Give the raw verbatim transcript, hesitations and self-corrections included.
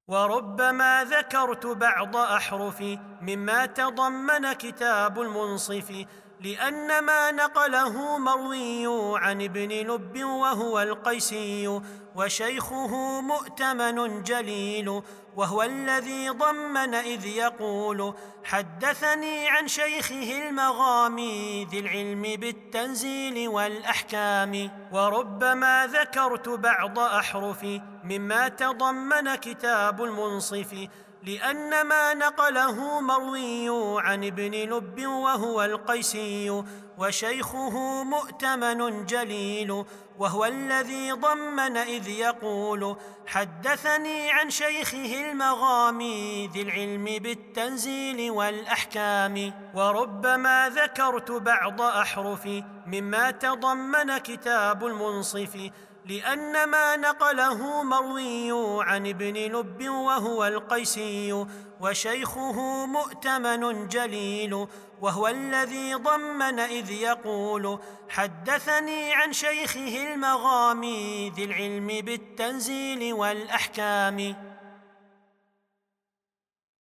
وربما ذكرت بعض أحرف مما تضمن كتاب المنصف، لأن ما نقله مروي عن ابن لب وهو القيسي، وشيخه مؤتمن جليل، وهو الذي ضمن إذ يقول: حدثني عن شيخه المغامي ذي العلم بالتنزيل والأحكام. وربما ذكرت بعض أحرف مما تضمن كتاب المنصف، لأن ما نقله مروي عن ابن لب وهو القيسي، وشيخه مؤتمن جليل، وهو الذي ضمن إذ يقول: حدثني عن شيخه المغامي ذي العلم بالتنزيل والأحكام. وربما ذكرت بعض أحرف مما تضمن كتاب المنصف، لأن ما نقله مروي عن ابن لب وهو القيسي، وشيخه مؤتمن جليل، وهو الذي ضمن إذ يقول: حدثني عن شيخه المغامي ذي العلم بالتنزيل والأحكام.